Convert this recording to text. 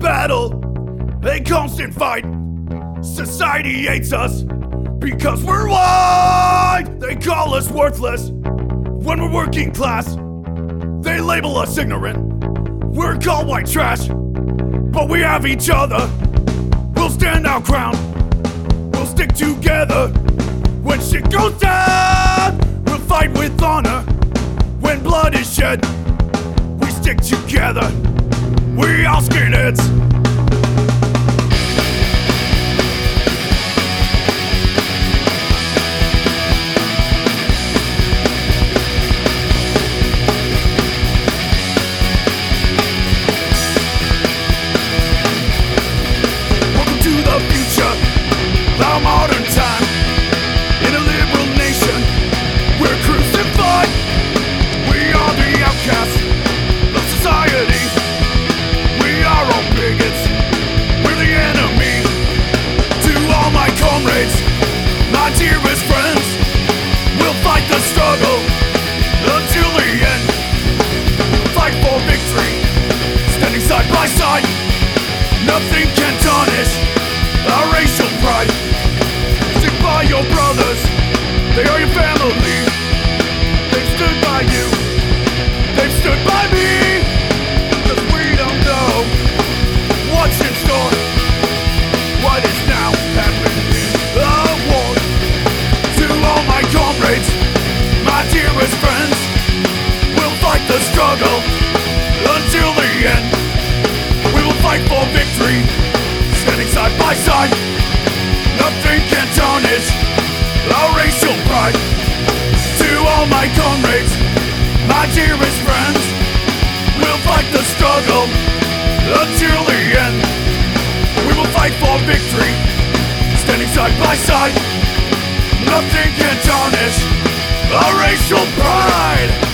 battle, a constant fight. Society hates us because we're white. They call us worthless when we're working class. They label us ignorant, we're called white trash. But we have each other, we'll stand our ground. We'll stick together when shit goes down. We'll fight with honor when blood is shed. We stick together, we all skinheads. Our modern time, in a liberal nation, we're crucified. We are the outcasts of society. We are all bigots, we're the enemy. To all my comrades, my dearest friends, we'll fight the struggle until the end. Fight for victory, standing side by side. Nothing can tarnish our racial pride. Stick by your brothers, they are your family. They've stood by you, they've stood by me. Cause we don't know what's in store, what is now happening in the war. To all my comrades, my dearest friends, we'll fight the struggle until the end. We will fight for victory, standing side by side. Nothing can tarnish our racial pride. To all my comrades, my dearest friends, we'll fight the struggle until the end. We will fight for victory, standing side by side. Nothing can tarnish our racial pride.